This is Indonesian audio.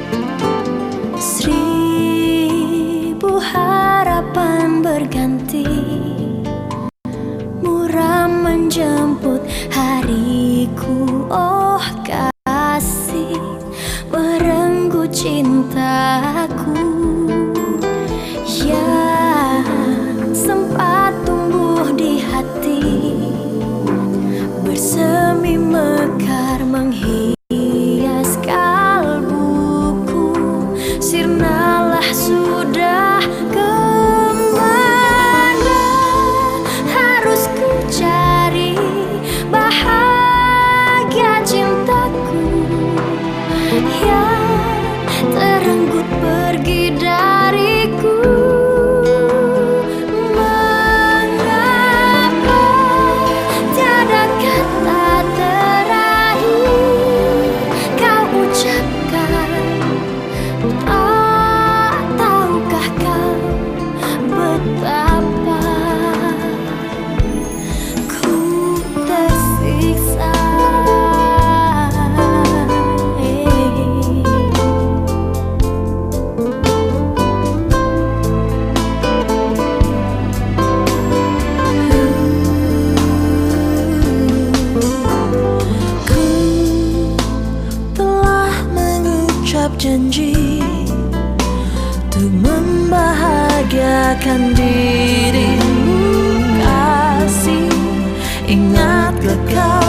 Seribu harapan berganti, muram menjemput hariku. Oh kasih merenggut cintaku yang sempat tumbuh di hati, bersemi mekar menghias kalbuku. Sirnalah sudah, kemana harus ku cari bahagia cintaku yang terenggut pergi dariku. Mengapa tiada kata terakhir kau ucapkan? Tak tahukah kau betapa ku tersiksa? Ku telah mengucap janji untuk membahagiakan dirimu, kasih. Ingatlah kau